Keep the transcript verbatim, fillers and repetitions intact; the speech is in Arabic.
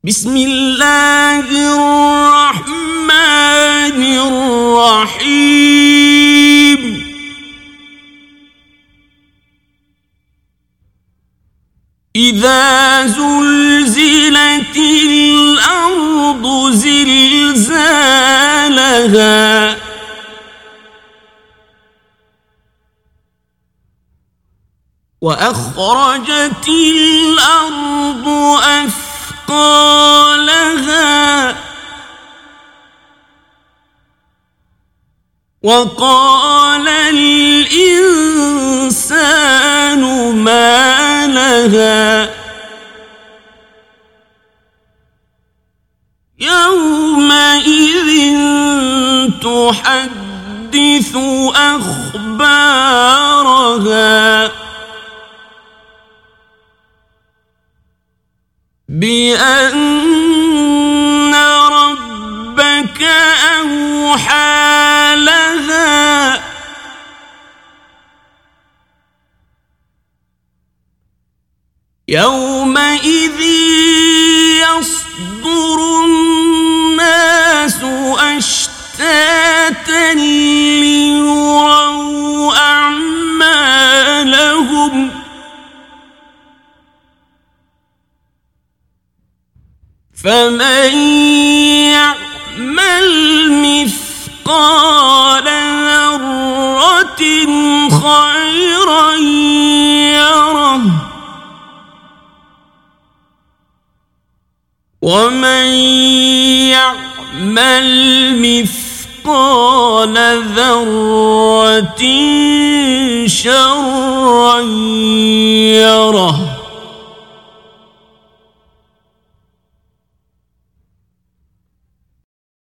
بسم الله الرحمن الرحيم إذا زلزلت الأرض زلزالها وأخرجت الأرض أثقالها وقال الإنسان ما لها يومئذ تحدث أخبارها بأن ربك أوحى لها يومئذ يصدر الناس أشتاتا ليروا أعمالهم فمن يعمل مثقال ذرة خيرا يره ومن يعمل مثقال ذرة شرا يره.